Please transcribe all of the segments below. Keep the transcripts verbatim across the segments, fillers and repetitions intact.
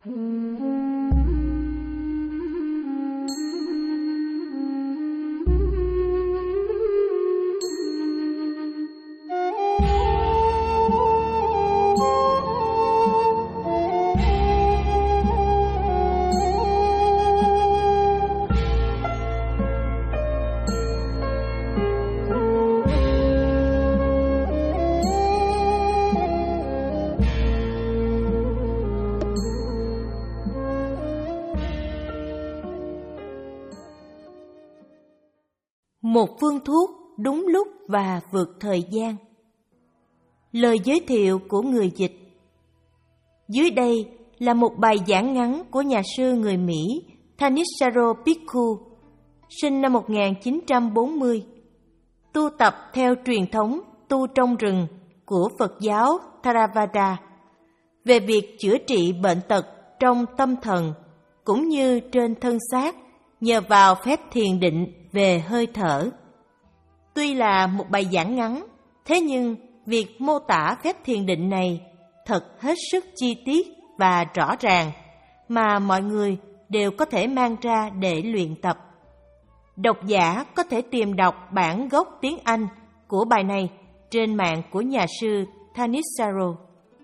Một phương thuốc đúng lúc và vượt thời gian. Lời giới thiệu của người dịch. Dưới đây là một bài giảng ngắn của nhà sư người Mỹ Thanissaro Bhikkhu, sinh năm một nghìn chín trăm bốn mươi, tu tập theo truyền thống tu trong rừng của Phật giáo Theravada, về việc chữa trị bệnh tật trong tâm thần cũng như trên thân xác nhờ vào phép thiền định về hơi thở. Tuy là một bài giảng ngắn, thế nhưng việc mô tả phép thiền định này thật hết sức chi tiết và rõ ràng mà mọi người đều có thể mang ra để luyện tập. Độc giả có thể tìm đọc bản gốc tiếng Anh của bài này trên mạng của nhà sư Thanissaro.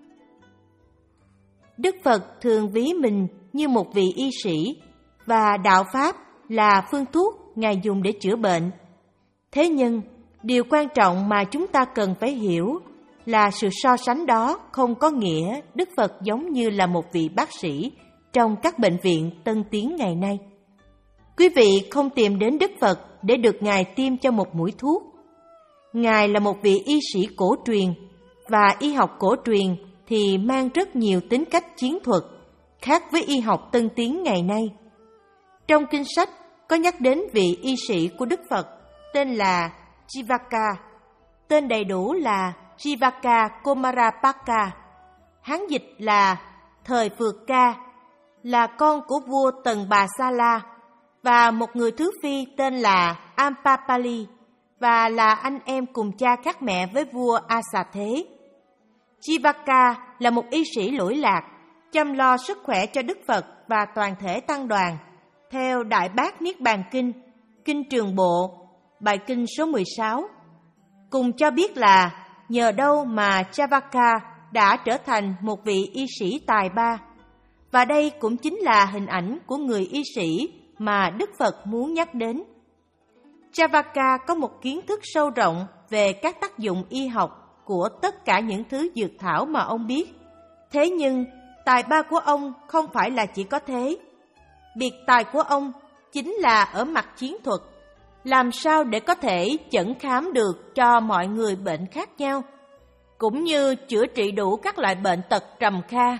Đức Phật thường ví mình như một vị y sĩ và đạo Pháp là phương thuốc Ngài dùng để chữa bệnh. Thế nhưng, điều quan trọng mà chúng ta cần phải hiểu là sự so sánh đó không có nghĩa Đức Phật giống như là một vị bác sĩ trong các bệnh viện tân tiến ngày nay. Quý vị không tìm đến Đức Phật để được Ngài tiêm cho một mũi thuốc. Ngài là một vị y sĩ cổ truyền, và y học cổ truyền thì mang rất nhiều tính cách chiến thuật, khác với y học tân tiến ngày nay. Trong kinh sách có nhắc đến vị y sĩ của Đức Phật tên là Jivaka, tên đầy đủ là Jivaka Kumarapaka, Hán dịch là thời Phược Ca, là con của vua Tần Bà Sa La, và một người thứ phi tên là Ampapali, và là anh em cùng cha khác mẹ với vua A Xà Thế. Jivaka là một y sĩ lỗi lạc, chăm lo sức khỏe cho Đức Phật và toàn thể tăng đoàn, theo Đại Bát Niết Bàn Kinh, Kinh Trường Bộ, bài kinh số mười sáu. Cùng cho biết là nhờ đâu mà Jivaka đã trở thành một vị y sĩ tài ba. Và đây cũng chính là hình ảnh của người y sĩ mà Đức Phật muốn nhắc đến. Jivaka có một kiến thức sâu rộng về các tác dụng y học của tất cả những thứ dược thảo mà ông biết. Thế nhưng, tài ba của ông không phải là chỉ có thế. Biệt tài của ông chính là ở mặt chiến thuật, làm sao để có thể chẩn khám được cho mọi người bệnh khác nhau, cũng như chữa trị đủ các loại bệnh tật trầm kha.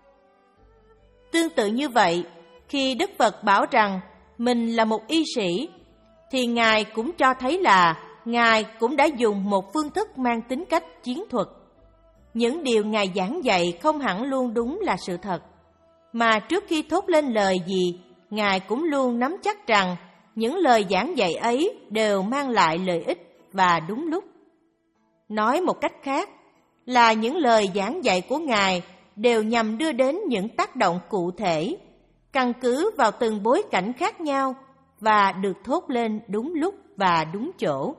Tương tự như vậy, khi Đức Phật bảo rằng mình là một y sĩ, thì Ngài cũng cho thấy là Ngài cũng đã dùng một phương thức mang tính cách chiến thuật. Những điều Ngài giảng dạy không hẳn luôn đúng là sự thật, mà trước khi thốt lên lời gì, Ngài cũng luôn nắm chắc rằng những lời giảng dạy ấy đều mang lại lợi ích và đúng lúc. Nói một cách khác là những lời giảng dạy của Ngài đều nhằm đưa đến những tác động cụ thể, căn cứ vào từng bối cảnh khác nhau và được thốt lên đúng lúc và đúng chỗ.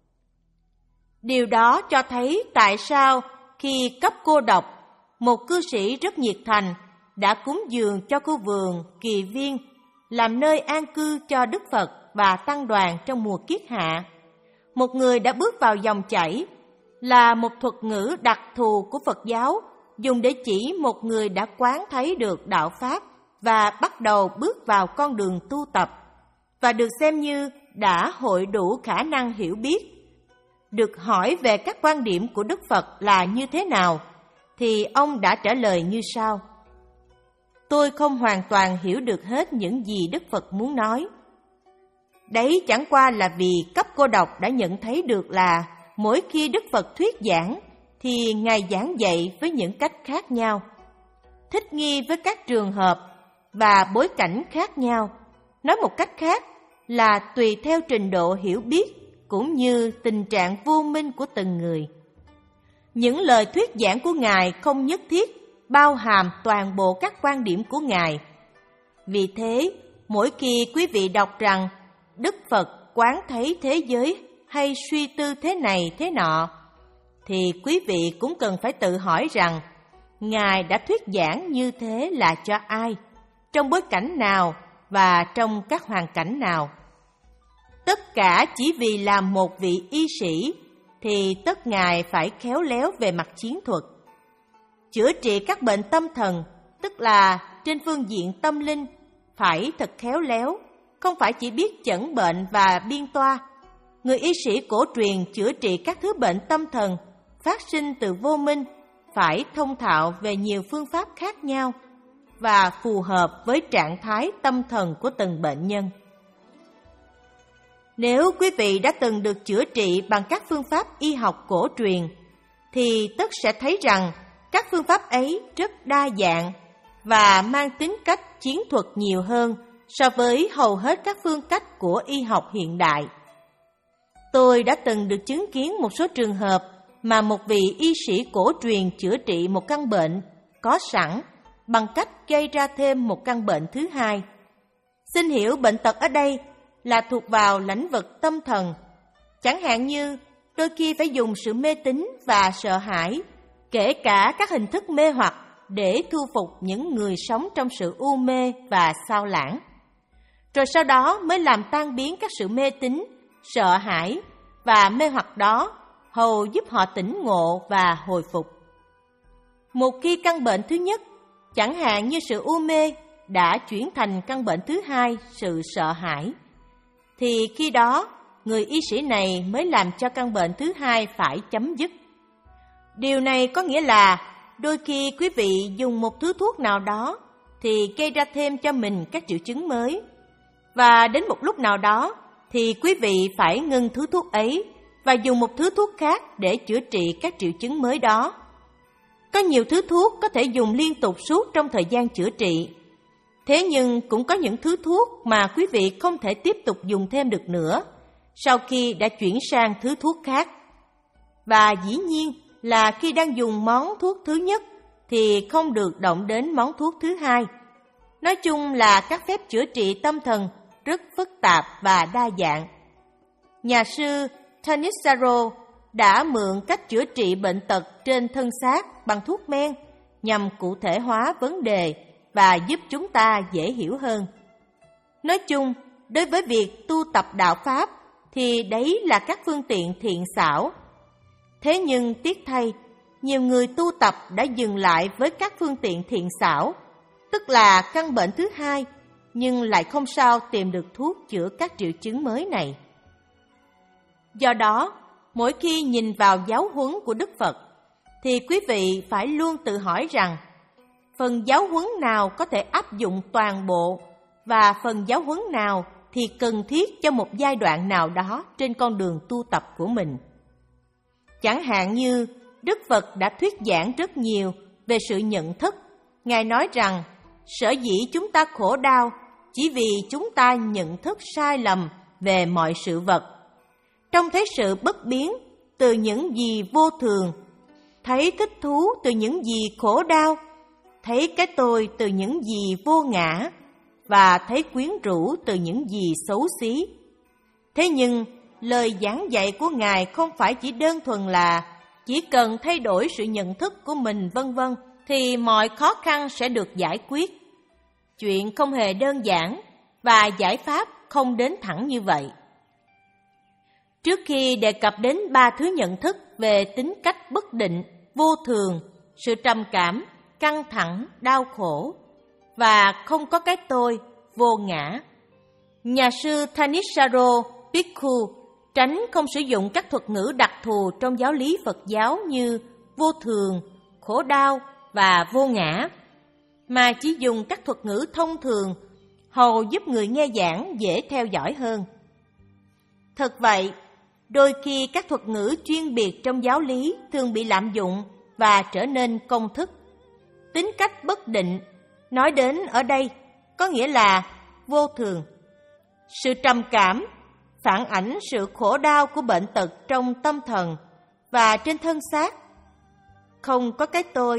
Điều đó cho thấy tại sao khi cấp cô độc, một cư sĩ rất nhiệt thành đã cúng dường cho khu vườn Kỳ Viên làm nơi an cư cho Đức Phật và tăng đoàn trong mùa kiết hạ. Một người đã bước vào dòng chảy là một thuật ngữ đặc thù của Phật giáo dùng để chỉ một người đã quán thấy được đạo Pháp và bắt đầu bước vào con đường tu tập và được xem như đã hội đủ khả năng hiểu biết. Được hỏi về các quan điểm của Đức Phật là như thế nào, thì ông đã trả lời như sau: Tôi không hoàn toàn hiểu được hết những gì Đức Phật muốn nói. Đấy chẳng qua là vì cấp cô độc đã nhận thấy được là mỗi khi Đức Phật thuyết giảng thì Ngài giảng dạy với những cách khác nhau, thích nghi với các trường hợp và bối cảnh khác nhau. Nói một cách khác là tùy theo trình độ hiểu biết cũng như tình trạng vô minh của từng người. Những lời thuyết giảng của Ngài không nhất thiết bao hàm toàn bộ các quan điểm của Ngài. Vì thế, mỗi khi quý vị đọc rằng Đức Phật quán thấy thế giới hay suy tư thế này thế nọ, thì quý vị cũng cần phải tự hỏi rằng Ngài đã thuyết giảng như thế là cho ai, trong bối cảnh nào và trong các hoàn cảnh nào. Tất cả chỉ vì làm một vị y sĩ thì tất Ngài phải khéo léo về mặt chiến thuật. Chữa trị các bệnh tâm thần, tức là trên phương diện tâm linh, phải thật khéo léo, không phải chỉ biết chẩn bệnh và biên toa. Người y sĩ cổ truyền chữa trị các thứ bệnh tâm thần phát sinh từ vô minh phải thông thạo về nhiều phương pháp khác nhau và phù hợp với trạng thái tâm thần của từng bệnh nhân. Nếu quý vị đã từng được chữa trị bằng các phương pháp y học cổ truyền, thì tất sẽ thấy rằng các phương pháp ấy rất đa dạng và mang tính cách chiến thuật nhiều hơn so với hầu hết các phương cách của y học hiện đại. Tôi đã từng được chứng kiến một số trường hợp mà một vị y sĩ cổ truyền chữa trị một căn bệnh có sẵn bằng cách gây ra thêm một căn bệnh thứ hai. Xin hiểu bệnh tật ở đây là thuộc vào lĩnh vực tâm thần, chẳng hạn như đôi khi phải dùng sự mê tín và sợ hãi, kể cả các hình thức mê hoặc để thu phục những người sống trong sự u mê và sao lãng. Rồi sau đó mới làm tan biến các sự mê tín, sợ hãi và mê hoặc đó, hầu giúp họ tỉnh ngộ và hồi phục. Một khi căn bệnh thứ nhất, chẳng hạn như sự u mê, đã chuyển thành căn bệnh thứ hai, sự sợ hãi, thì khi đó người y sĩ này mới làm cho căn bệnh thứ hai phải chấm dứt. Điều này có nghĩa là đôi khi quý vị dùng một thứ thuốc nào đó thì gây ra thêm cho mình các triệu chứng mới. Và đến một lúc nào đó thì quý vị phải ngưng thứ thuốc ấy và dùng một thứ thuốc khác để chữa trị các triệu chứng mới đó. Có nhiều thứ thuốc có thể dùng liên tục suốt trong thời gian chữa trị. Thế nhưng cũng có những thứ thuốc mà quý vị không thể tiếp tục dùng thêm được nữa sau khi đã chuyển sang thứ thuốc khác. Và dĩ nhiên là khi đang dùng món thuốc thứ nhất thì không được động đến món thuốc thứ hai. Nói chung là các phép chữa trị tâm thần rất phức tạp và đa dạng. Nhà sư Thanissaro đã mượn cách chữa trị bệnh tật trên thân xác bằng thuốc men nhằm cụ thể hóa vấn đề và giúp chúng ta dễ hiểu hơn. Nói chung, đối với việc tu tập đạo Pháp thì đấy là các phương tiện thiện xảo. Thế nhưng tiếc thay, nhiều người tu tập đã dừng lại với các phương tiện thiện xảo, tức là căn bệnh thứ hai, nhưng lại không sao tìm được thuốc chữa các triệu chứng mới này. Do đó, mỗi khi nhìn vào giáo huấn của Đức Phật, thì quý vị phải luôn tự hỏi rằng phần giáo huấn nào có thể áp dụng toàn bộ và phần giáo huấn nào thì cần thiết cho một giai đoạn nào đó trên con đường tu tập của mình. Chẳng hạn như Đức Phật đã thuyết giảng rất nhiều về sự nhận thức. Ngài nói rằng sở dĩ chúng ta khổ đau chỉ vì chúng ta nhận thức sai lầm về mọi sự vật. Trông thấy sự bất biến từ những gì vô thường, thấy thích thú từ những gì khổ đau, thấy cái tôi từ những gì vô ngã và thấy quyến rũ từ những gì xấu xí. Thế nhưng lời giảng dạy của Ngài không phải chỉ đơn thuần là chỉ cần thay đổi sự nhận thức của mình vân vân thì mọi khó khăn sẽ được giải quyết. Chuyện không hề đơn giản và giải pháp không đến thẳng như vậy. Trước khi đề cập đến ba thứ nhận thức về tính cách bất định, vô thường, sự trầm cảm, căng thẳng, đau khổ và không có cái tôi, vô ngã, nhà sư Thanissaro Bhikkhu tránh không sử dụng các thuật ngữ đặc thù trong giáo lý Phật giáo như vô thường, khổ đau và vô ngã, mà chỉ dùng các thuật ngữ thông thường hầu giúp người nghe giảng dễ theo dõi hơn. Thật vậy, đôi khi các thuật ngữ chuyên biệt trong giáo lý thường bị lạm dụng và trở nên công thức. Tính cách bất định nói đến ở đây có nghĩa là vô thường. Sự trầm cảm phản ảnh sự khổ đau của bệnh tật trong tâm thần và trên thân xác. Không có cái tôi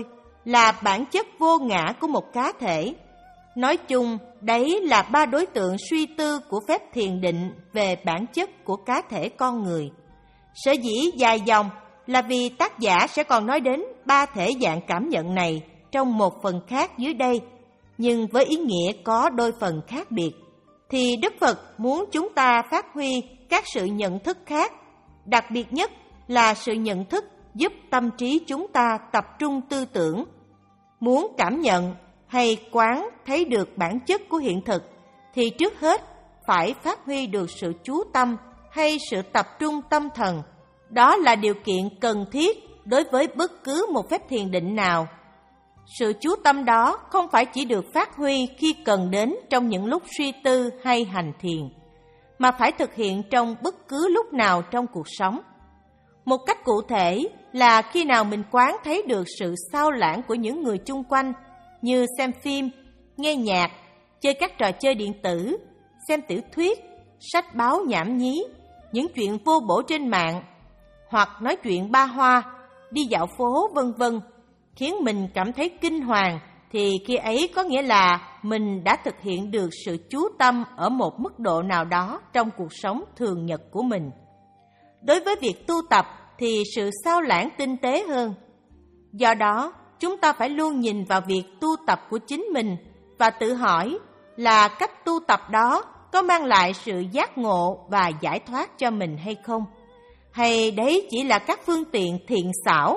là bản chất vô ngã của một cá thể. Nói chung, đấy là ba đối tượng suy tư của phép thiền định về bản chất của cá thể con người. Sở dĩ dài dòng là vì tác giả sẽ còn nói đến ba thể dạng cảm nhận này trong một phần khác dưới đây, nhưng với ý nghĩa có đôi phần khác biệt. Thì Đức Phật muốn chúng ta phát huy các sự nhận thức khác, đặc biệt nhất là sự nhận thức giúp tâm trí chúng ta tập trung tư tưởng. Muốn cảm nhận hay quán thấy được bản chất của hiện thực thì trước hết phải phát huy được sự chú tâm hay sự tập trung tâm thần. Đó là điều kiện cần thiết đối với bất cứ một phép thiền định nào. Sự chú tâm đó không phải chỉ được phát huy khi cần đến trong những lúc suy tư hay hành thiền, mà phải thực hiện trong bất cứ lúc nào trong cuộc sống. Một cách cụ thể là khi nào mình quán thấy được sự xao lãng của những người chung quanh, như xem phim, nghe nhạc, chơi các trò chơi điện tử, xem tiểu thuyết, sách báo nhảm nhí, những chuyện vô bổ trên mạng, hoặc nói chuyện ba hoa, đi dạo phố vân vân, khiến mình cảm thấy kinh hoàng, thì khi ấy có nghĩa là mình đã thực hiện được sự chú tâm ở một mức độ nào đó trong cuộc sống thường nhật của mình. Đối với việc tu tập thì sự xao lãng tinh tế hơn. Do đó, chúng ta phải luôn nhìn vào việc tu tập của chính mình và tự hỏi là cách tu tập đó có mang lại sự giác ngộ và giải thoát cho mình hay không? Hay đấy chỉ là các phương tiện thiện xảo?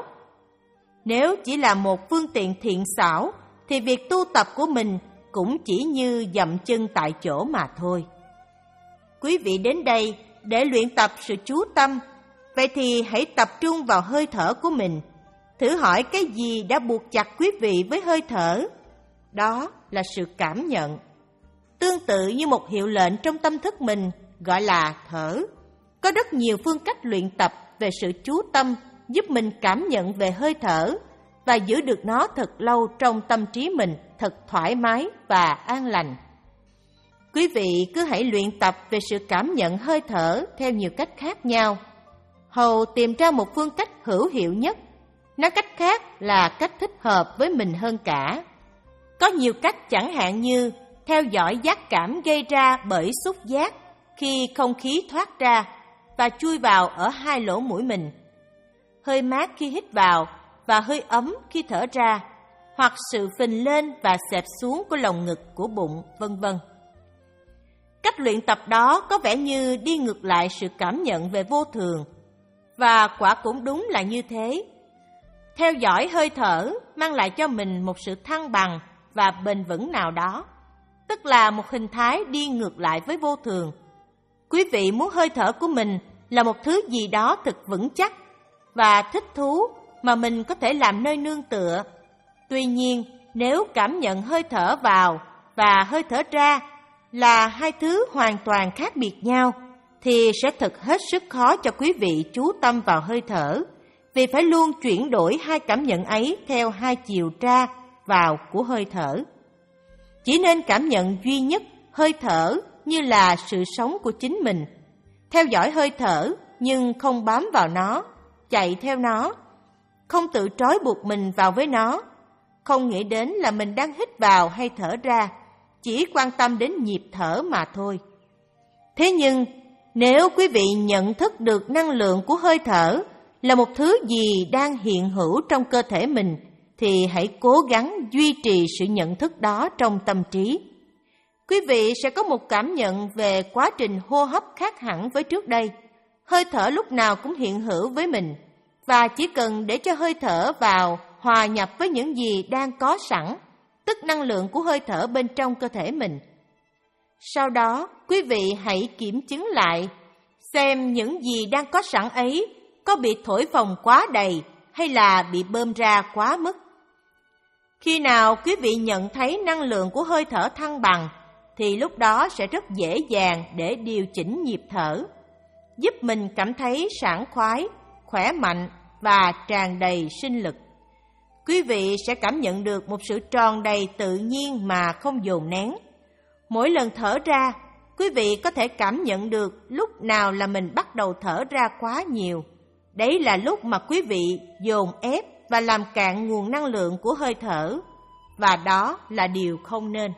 Nếu chỉ là một phương tiện thiện xảo thì việc tu tập của mình cũng chỉ như dậm chân tại chỗ mà thôi. Quý vị đến đây để luyện tập sự chú tâm, vậy thì hãy tập trung vào hơi thở của mình. Thử hỏi cái gì đã buộc chặt quý vị với hơi thở? Đó là sự cảm nhận. Tương tự như một hiệu lệnh trong tâm thức mình gọi là thở. Có rất nhiều phương cách luyện tập về sự chú tâm giúp mình cảm nhận về hơi thở và giữ được nó thật lâu trong tâm trí mình, thật thoải mái và an lành. Quý vị cứ hãy luyện tập về sự cảm nhận hơi thở theo nhiều cách khác nhau, hầu tìm ra một phương cách hữu hiệu nhất. Nói cách khác là cách thích hợp với mình hơn cả. Có nhiều cách, chẳng hạn như theo dõi giác cảm gây ra bởi xúc giác khi không khí thoát ra và chui vào ở hai lỗ mũi mình, hơi mát khi hít vào và hơi ấm khi thở ra, hoặc sự phình lên và xẹp xuống của lồng ngực, của bụng, vân vân. Cách luyện tập đó có vẻ như đi ngược lại sự cảm nhận về vô thường, và quả cũng đúng là như thế. Theo dõi hơi thở mang lại cho mình một sự thăng bằng và bền vững nào đó, tức là một hình thái đi ngược lại với vô thường. Quý vị muốn hơi thở của mình là một thứ gì đó thật vững chắc và thích thú mà mình có thể làm nơi nương tựa. Tuy nhiên, nếu cảm nhận hơi thở vào và hơi thở ra là hai thứ hoàn toàn khác biệt nhau, thì sẽ thật hết sức khó cho quý vị chú tâm vào hơi thở, vì phải luôn chuyển đổi hai cảm nhận ấy theo hai chiều ra vào của hơi thở. Chỉ nên cảm nhận duy nhất hơi thở như là sự sống của chính mình, theo dõi hơi thở nhưng không bám vào nó, chạy theo nó, không tự trói buộc mình vào với nó, không nghĩ đến là mình đang hít vào hay thở ra, chỉ quan tâm đến nhịp thở mà thôi. Thế nhưng, nếu quý vị nhận thức được năng lượng của hơi thở là một thứ gì đang hiện hữu trong cơ thể mình, thì hãy cố gắng duy trì sự nhận thức đó trong tâm trí. Quý vị sẽ có một cảm nhận về quá trình hô hấp khác hẳn với trước đây. Hơi thở lúc nào cũng hiện hữu với mình, và chỉ cần để cho hơi thở vào hòa nhập với những gì đang có sẵn, tức năng lượng của hơi thở bên trong cơ thể mình. Sau đó, quý vị hãy kiểm chứng lại xem những gì đang có sẵn ấy có bị thổi phồng quá đầy hay là bị bơm ra quá mức. Khi nào quý vị nhận thấy năng lượng của hơi thở thăng bằng, thì lúc đó sẽ rất dễ dàng để điều chỉnh nhịp thở, giúp mình cảm thấy sảng khoái, khỏe mạnh và tràn đầy sinh lực. Quý vị sẽ cảm nhận được một sự tròn đầy tự nhiên mà không dồn nén. Mỗi lần thở ra, quý vị có thể cảm nhận được lúc nào là mình bắt đầu thở ra quá nhiều. Đấy là lúc mà quý vị dồn ép và làm cạn nguồn năng lượng của hơi thở, và đó là điều không nên.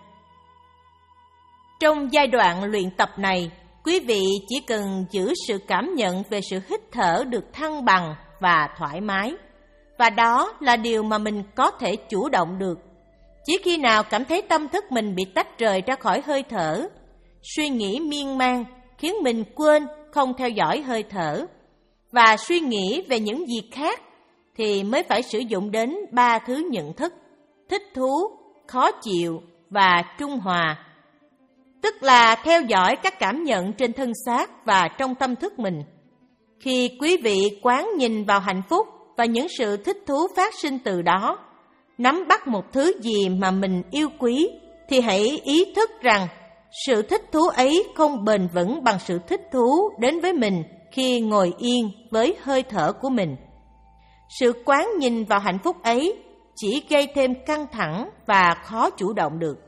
Trong giai đoạn luyện tập này, quý vị chỉ cần giữ sự cảm nhận về sự hít thở được thăng bằng và thoải mái, và đó là điều mà mình có thể chủ động được. Chỉ khi nào cảm thấy tâm thức mình bị tách rời ra khỏi hơi thở, suy nghĩ miên man khiến mình quên không theo dõi hơi thở, và suy nghĩ về những việc khác, thì mới phải sử dụng đến ba thứ nhận thức: thích thú, khó chịu và trung hòa. Tức là theo dõi các cảm nhận trên thân xác và trong tâm thức mình. Khi quý vị quán nhìn vào hạnh phúc và những sự thích thú phát sinh từ đó, nắm bắt một thứ gì mà mình yêu quý, thì hãy ý thức rằng sự thích thú ấy không bền vững bằng sự thích thú đến với mình khi ngồi yên với hơi thở của mình. Sự quán nhìn vào hạnh phúc ấy chỉ gây thêm căng thẳng và khó chủ động được.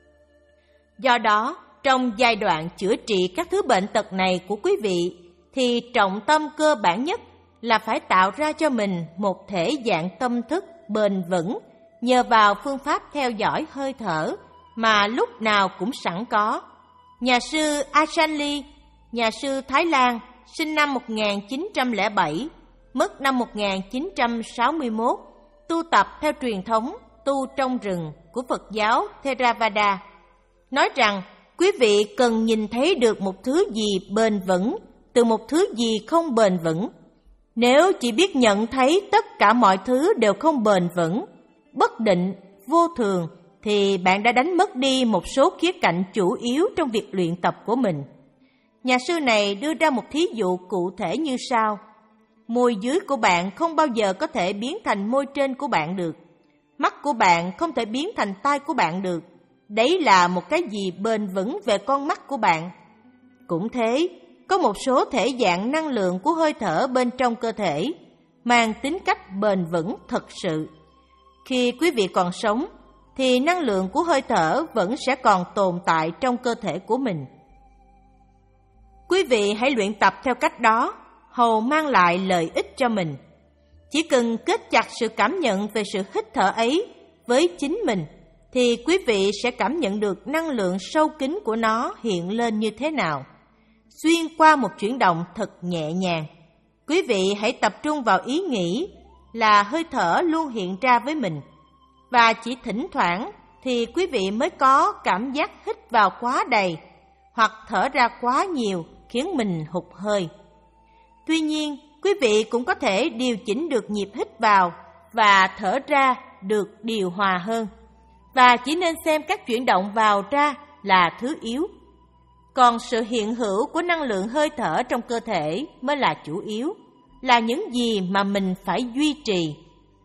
Do đó, trong giai đoạn chữa trị các thứ bệnh tật này của quý vị, thì trọng tâm cơ bản nhất là phải tạo ra cho mình một thể dạng tâm thức bền vững nhờ vào phương pháp theo dõi hơi thở mà lúc nào cũng sẵn có. Nhà sư Ajahn Lee, nhà sư Thái Lan, sinh năm một nghìn chín trăm lẻ bảy, mất năm một nghìn chín trăm sáu mươi mốt, tu tập theo truyền thống tu trong rừng của Phật giáo Theravada, nói rằng quý vị cần nhìn thấy được một thứ gì bền vững từ một thứ gì không bền vững. Nếu chỉ biết nhận thấy tất cả mọi thứ đều không bền vững, bất định, vô thường, thì bạn đã đánh mất đi một số khía cạnh chủ yếu trong việc luyện tập của mình. Nhà sư này đưa ra một thí dụ cụ thể như sau: môi dưới của bạn không bao giờ có thể biến thành môi trên của bạn được. Mắt của bạn không thể biến thành tai của bạn được. Đấy là một cái gì bền vững về con mắt của bạn. Cũng thế, có một số thể dạng năng lượng của hơi thở bên trong cơ thể mang tính cách bền vững thật sự. Khi quý vị còn sống, thì năng lượng của hơi thở vẫn sẽ còn tồn tại trong cơ thể của mình. Quý vị hãy luyện tập theo cách đó, hầu mang lại lợi ích cho mình. Chỉ cần kết chặt sự cảm nhận về sự hít thở ấy với chính mình, thì quý vị sẽ cảm nhận được năng lượng sâu kín của nó hiện lên như thế nào. Xuyên qua một chuyển động thật nhẹ nhàng, quý vị hãy tập trung vào ý nghĩ là hơi thở luôn hiện ra với mình. Và chỉ thỉnh thoảng thì quý vị mới có cảm giác hít vào quá đầy hoặc thở ra quá nhiều khiến mình hụt hơi. Tuy nhiên, quý vị cũng có thể điều chỉnh được nhịp hít vào và thở ra được điều hòa hơn. Và chỉ nên xem các chuyển động vào ra là thứ yếu. Còn sự hiện hữu của năng lượng hơi thở trong cơ thể mới là chủ yếu, là những gì mà mình phải duy trì.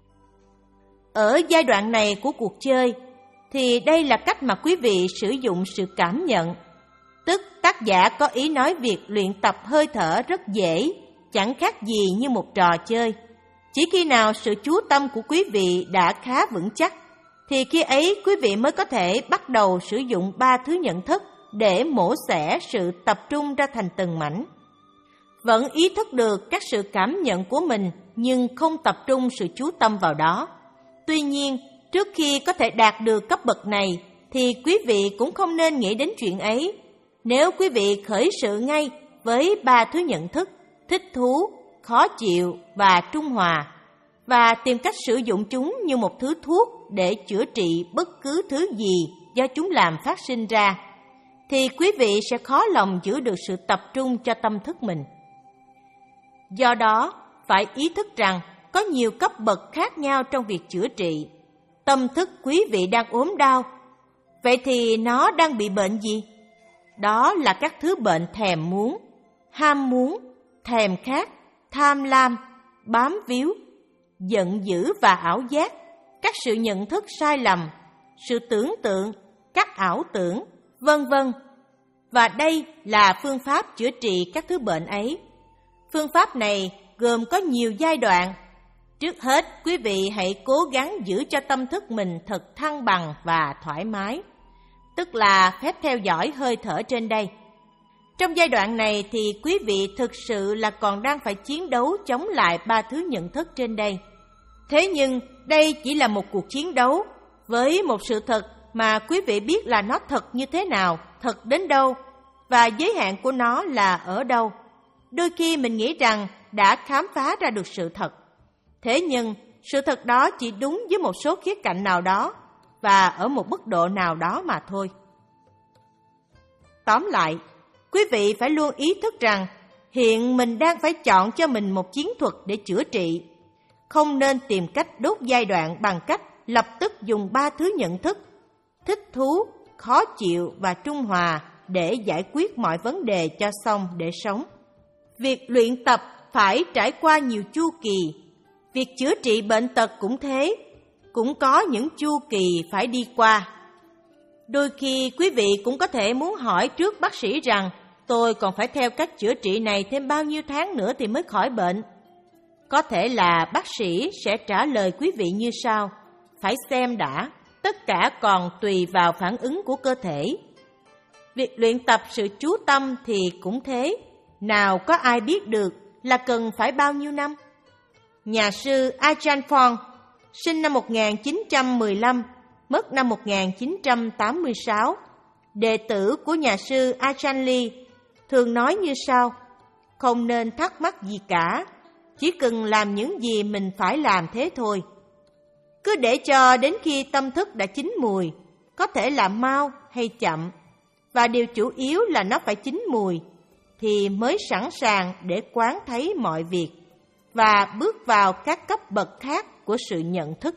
Ở giai đoạn này của cuộc chơi, thì đây là cách mà quý vị sử dụng sự cảm nhận. Tức tác giả có ý nói việc luyện tập hơi thở rất dễ, chẳng khác gì như một trò chơi. Chỉ khi nào sự chú tâm của quý vị đã khá vững chắc, thì khi ấy quý vị mới có thể bắt đầu sử dụng ba thứ nhận thức để mổ xẻ sự tập trung ra thành từng mảnh. Vẫn ý thức được các sự cảm nhận của mình nhưng không tập trung sự chú tâm vào đó. Tuy nhiên, trước khi có thể đạt được cấp bậc này, thì quý vị cũng không nên nghĩ đến chuyện ấy. Nếu quý vị khởi sự ngay với ba thứ nhận thức, thích thú, khó chịu và trung hòa, và tìm cách sử dụng chúng như một thứ thuốc để chữa trị bất cứ thứ gì do chúng làm phát sinh ra, thì quý vị sẽ khó lòng giữ được sự tập trung cho tâm thức mình. Do đó, phải ý thức rằng có nhiều cấp bậc khác nhau trong việc chữa trị. Tâm thức quý vị đang ốm đau, vậy thì nó đang bị bệnh gì? Đó là các thứ bệnh thèm muốn, ham muốn, thèm khát, tham lam, bám víu, giận dữ và ảo giác, các sự nhận thức sai lầm, sự tưởng tượng, các ảo tưởng, vân vân. Và đây là phương pháp chữa trị các thứ bệnh ấy. Phương pháp này gồm có nhiều giai đoạn. Trước hết, quý vị hãy cố gắng giữ cho tâm thức mình thật thăng bằng và thoải mái, tức là phép theo dõi hơi thở trên đây. Trong giai đoạn này thì quý vị thực sự là còn đang phải chiến đấu chống lại ba thứ nhận thức trên đây. Thế nhưng đây chỉ là một cuộc chiến đấu với một sự thật mà quý vị biết là nó thật như thế nào, thật đến đâu, và giới hạn của nó là ở đâu. Đôi khi mình nghĩ rằng đã khám phá ra được sự thật. Thế nhưng sự thật đó chỉ đúng với một số khía cạnh nào đó và ở một mức độ nào đó mà thôi. Tóm lại, quý vị phải luôn ý thức rằng hiện mình đang phải chọn cho mình một chiến thuật để chữa trị. Không nên tìm cách đốt giai đoạn bằng cách lập tức dùng ba thứ nhận thức: thích thú, khó chịu và trung hòa để giải quyết mọi vấn đề cho xong để sống. Việc luyện tập phải trải qua nhiều chu kỳ. Việc chữa trị bệnh tật cũng thế, cũng có những chu kỳ phải đi qua. Đôi khi quý vị cũng có thể muốn hỏi trước bác sĩ rằng tôi còn phải theo cách chữa trị này thêm bao nhiêu tháng nữa thì mới khỏi bệnh. Có thể là bác sĩ sẽ trả lời quý vị như sau: phải xem đã, tất cả còn tùy vào phản ứng của cơ thể. Việc luyện tập sự chú tâm thì cũng thế, nào có ai biết được là cần phải bao nhiêu năm. Nhà sư Ajahn Phong, sinh năm một nghìn chín trăm mười lăm, mất năm một nghìn chín trăm tám mươi sáu, đệ tử của nhà sư Ajahn Lee, thường nói như sau: không nên thắc mắc gì cả, chỉ cần làm những gì mình phải làm thế thôi. Cứ để cho đến khi tâm thức đã chín mùi, có thể là mau hay chậm, và điều chủ yếu là nó phải chín mùi, thì mới sẵn sàng để quán thấy mọi việc và bước vào các cấp bậc khác của sự nhận thức.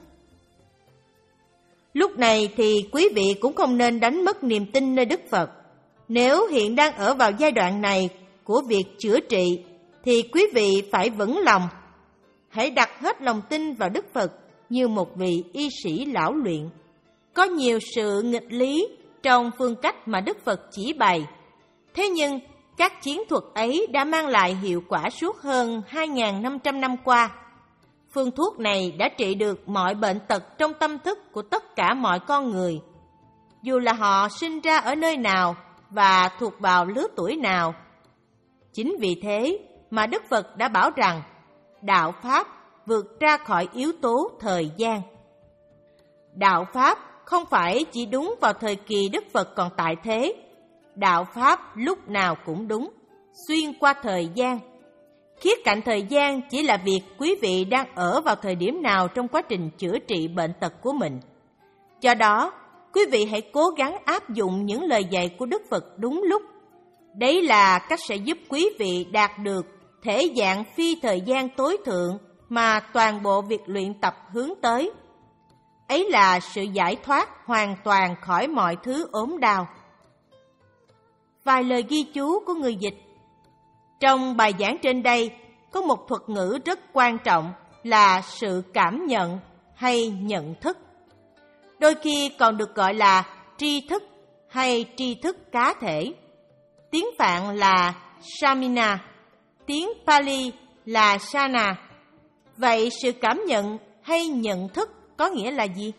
Lúc này thì quý vị cũng không nên đánh mất niềm tin nơi Đức Phật. Nếu hiện đang ở vào giai đoạn này của việc chữa trị, thì quý vị phải vững lòng. Hãy đặt hết lòng tin vào Đức Phật như một vị y sĩ lão luyện. Có nhiều sự nghịch lý trong phương cách mà Đức Phật chỉ bày. Thế nhưng, các chiến thuật ấy đã mang lại hiệu quả suốt hơn hai nghìn năm trăm năm qua. Phương thuốc này đã trị được mọi bệnh tật trong tâm thức của tất cả mọi con người, dù là họ sinh ra ở nơi nào và thuộc vào lứa tuổi nào. Chính vì thế mà Đức Phật đã bảo rằng đạo Pháp vượt ra khỏi yếu tố thời gian. Đạo Pháp không phải chỉ đúng vào thời kỳ Đức Phật còn tại thế. Đạo Pháp lúc nào cũng đúng, xuyên qua thời gian. Khía cạnh thời gian chỉ là việc quý vị đang ở vào thời điểm nào trong quá trình chữa trị bệnh tật của mình. Do đó, quý vị hãy cố gắng áp dụng những lời dạy của Đức Phật đúng lúc. Đấy là cách sẽ giúp quý vị đạt được thể dạng phi thời gian tối thượng mà toàn bộ việc luyện tập hướng tới. Ấy là sự giải thoát hoàn toàn khỏi mọi thứ ốm đau. Vài lời ghi chú của người dịch. Trong bài giảng trên đây có một thuật ngữ rất quan trọng là sự cảm nhận hay nhận thức. Đôi khi còn được gọi là tri thức hay tri thức cá thể. Tiếng Phạn là Samina, tiếng Pali là Sana. Vậy sự cảm nhận hay nhận thức có nghĩa là gì?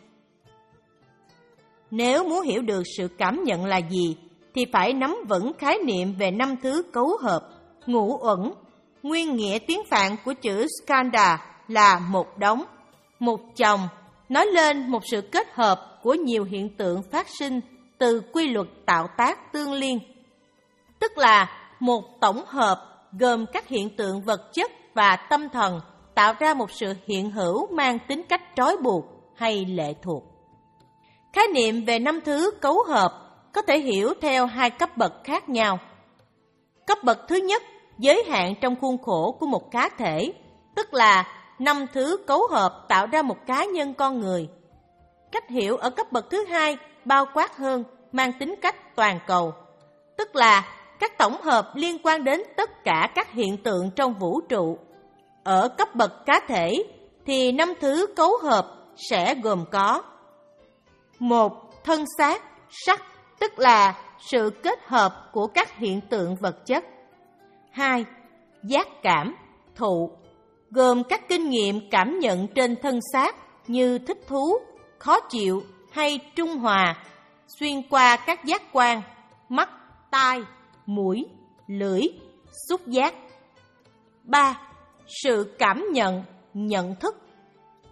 Nếu muốn hiểu được sự cảm nhận là gì, thì phải nắm vững khái niệm về năm thứ cấu hợp, ngũ uẩn. Nguyên nghĩa tiếng Phạn của chữ skanda là một đống, một chồng, nói lên một sự kết hợp của nhiều hiện tượng phát sinh từ quy luật tạo tác tương liên. Tức là một tổng hợp gồm các hiện tượng vật chất và tâm thần tạo ra một sự hiện hữu mang tính cách trói buộc hay lệ thuộc. Khái niệm về năm thứ cấu hợp có thể hiểu theo hai cấp bậc khác nhau. Cấp bậc thứ nhất giới hạn trong khuôn khổ của một cá thể, tức là năm thứ cấu hợp tạo ra một cá nhân con người. Cách hiểu ở cấp bậc thứ hai bao quát hơn, mang tính cách toàn cầu, tức là các tổng hợp liên quan đến tất cả các hiện tượng trong vũ trụ. Ở cấp bậc cá thể thì năm thứ cấu hợp sẽ gồm có: một. Thân xác, sắc, tức là sự kết hợp của các hiện tượng vật chất. Hai. Giác cảm, thụ, gồm các kinh nghiệm cảm nhận trên thân xác như thích thú, khó chịu hay trung hòa, xuyên qua các giác quan, mắt, tai, mũi, lưỡi, xúc giác. Ba. Sự cảm nhận, nhận thức,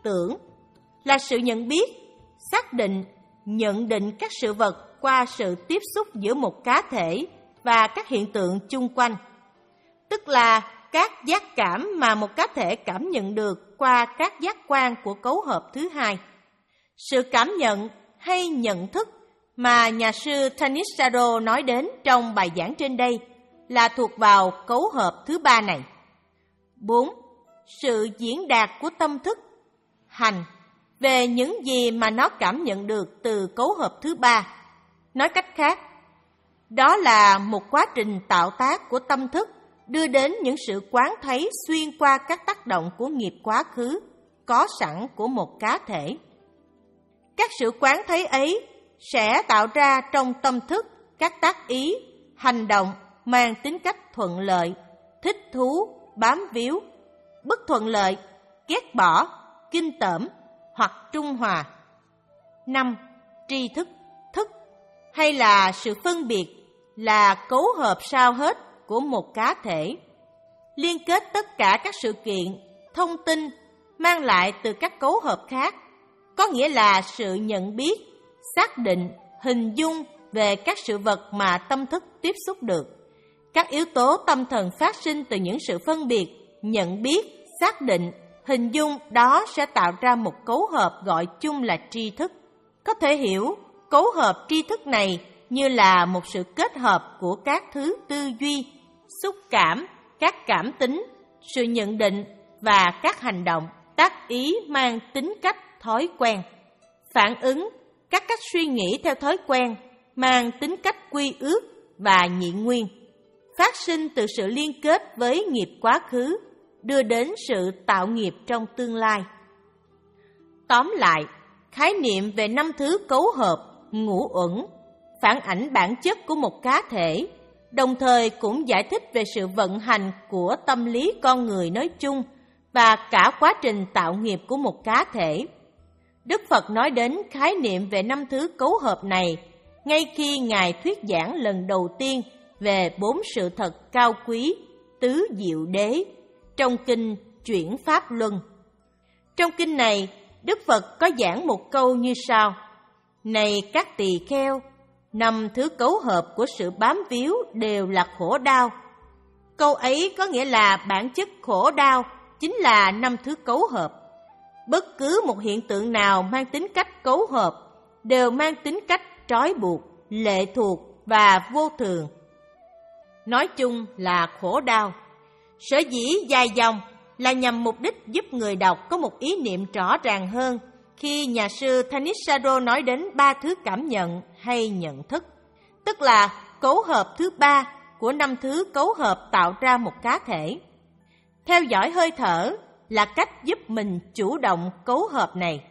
tưởng, là sự nhận biết, xác định, nhận định các sự vật qua sự tiếp xúc giữa một cá thể và các hiện tượng chung quanh, tức là các giác cảm mà một cá thể cảm nhận được qua các giác quan của cấu hợp thứ hai. Sự cảm nhận hay nhận thức mà nhà sư Thanissaro nói đến trong bài giảng trên đây là thuộc vào cấu hợp thứ ba này. bốn. Sự diễn đạt của tâm thức, hành, về những gì mà nó cảm nhận được từ cấu hợp thứ ba. Nói cách khác, đó là một quá trình tạo tác của tâm thức đưa đến những sự quán thấy xuyên qua các tác động của nghiệp quá khứ có sẵn của một cá thể. Các sự quán thấy ấy sẽ tạo ra trong tâm thức các tác ý, hành động mang tính cách thuận lợi, thích thú, bám víu, bất thuận lợi, ghét bỏ, kinh tởm hoặc trung hòa. năm. Tri thức, thức hay là sự phân biệt là cấu hợp sao hết của một cá thể, liên kết tất cả các sự kiện, thông tin mang lại từ các cấu hợp khác, có nghĩa là sự nhận biết, xác định, hình dung về các sự vật mà tâm thức tiếp xúc được. Các yếu tố tâm thần phát sinh từ những sự phân biệt, nhận biết, xác định, hình dung đó sẽ tạo ra một cấu hợp gọi chung là tri thức. Có thể hiểu cấu hợp tri thức này như là một sự kết hợp của các thứ tư duy, xúc cảm, các cảm tính, sự nhận định và các hành động, tác ý mang tính cách thói quen, phản ứng, các cách suy nghĩ theo thói quen mang tính cách quy ước và nhị nguyên, phát sinh từ sự liên kết với nghiệp quá khứ, đưa đến sự tạo nghiệp trong tương lai. Tóm lại, khái niệm về năm thứ cấu hợp, ngũ uẩn, phản ảnh bản chất của một cá thể, đồng thời cũng giải thích về sự vận hành của tâm lý con người nói chung và cả quá trình tạo nghiệp của một cá thể. Đức Phật nói đến khái niệm về năm thứ cấu hợp này ngay khi Ngài thuyết giảng lần đầu tiên về bốn sự thật cao quý, tứ diệu đế, trong kinh Chuyển Pháp Luân. Trong kinh này, Đức Phật có giảng một câu như sau: Này các tỳ kheo, năm thứ cấu hợp của sự bám víu đều là khổ đau. Câu ấy có nghĩa là bản chất khổ đau chính là năm thứ cấu hợp. Bất cứ một hiện tượng nào mang tính cách cấu hợp đều mang tính cách trói buộc, lệ thuộc và vô thường. Nói chung là khổ đau. Sở dĩ dài dòng là nhằm mục đích giúp người đọc có một ý niệm rõ ràng hơn khi nhà sư Thanissaro nói đến ba thứ cảm nhận hay nhận thức, tức là cấu hợp thứ ba của năm thứ cấu hợp tạo ra một cá thể. Theo dõi hơi thở là cách giúp mình chủ động cấu hợp này.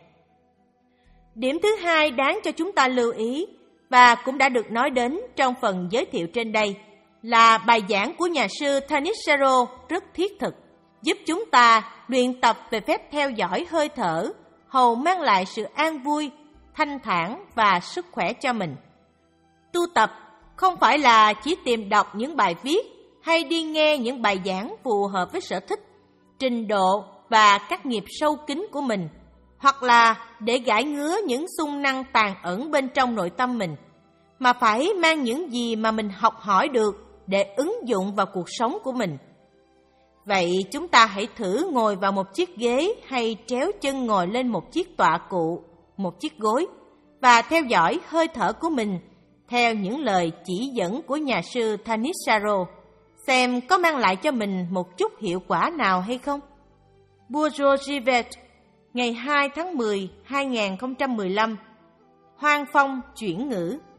Điểm thứ hai đáng cho chúng ta lưu ý và cũng đã được nói đến trong phần giới thiệu trên đây là bài giảng của nhà sư Thanissaro rất thiết thực, giúp chúng ta luyện tập về phép theo dõi hơi thở, hầu mang lại sự an vui, thanh thản và sức khỏe cho mình. Tu tập không phải là chỉ tìm đọc những bài viết hay đi nghe những bài giảng phù hợp với sở thích, trình độ và các nghiệp sâu kín của mình, hoặc là để gãi ngứa những xung năng tàn ẩn bên trong nội tâm mình, mà phải mang những gì mà mình học hỏi được để ứng dụng vào cuộc sống của mình. Vậy chúng ta hãy thử ngồi vào một chiếc ghế hay tréo chân ngồi lên một chiếc tọa cụ, một chiếc gối và theo dõi hơi thở của mình theo những lời chỉ dẫn của nhà sư Thanissaro, xem có mang lại cho mình một chút hiệu quả nào hay không. Bourgeois, ngày hai tháng mười, hai nghìn không trăm mười lăm, Hoang Phong chuyển ngữ.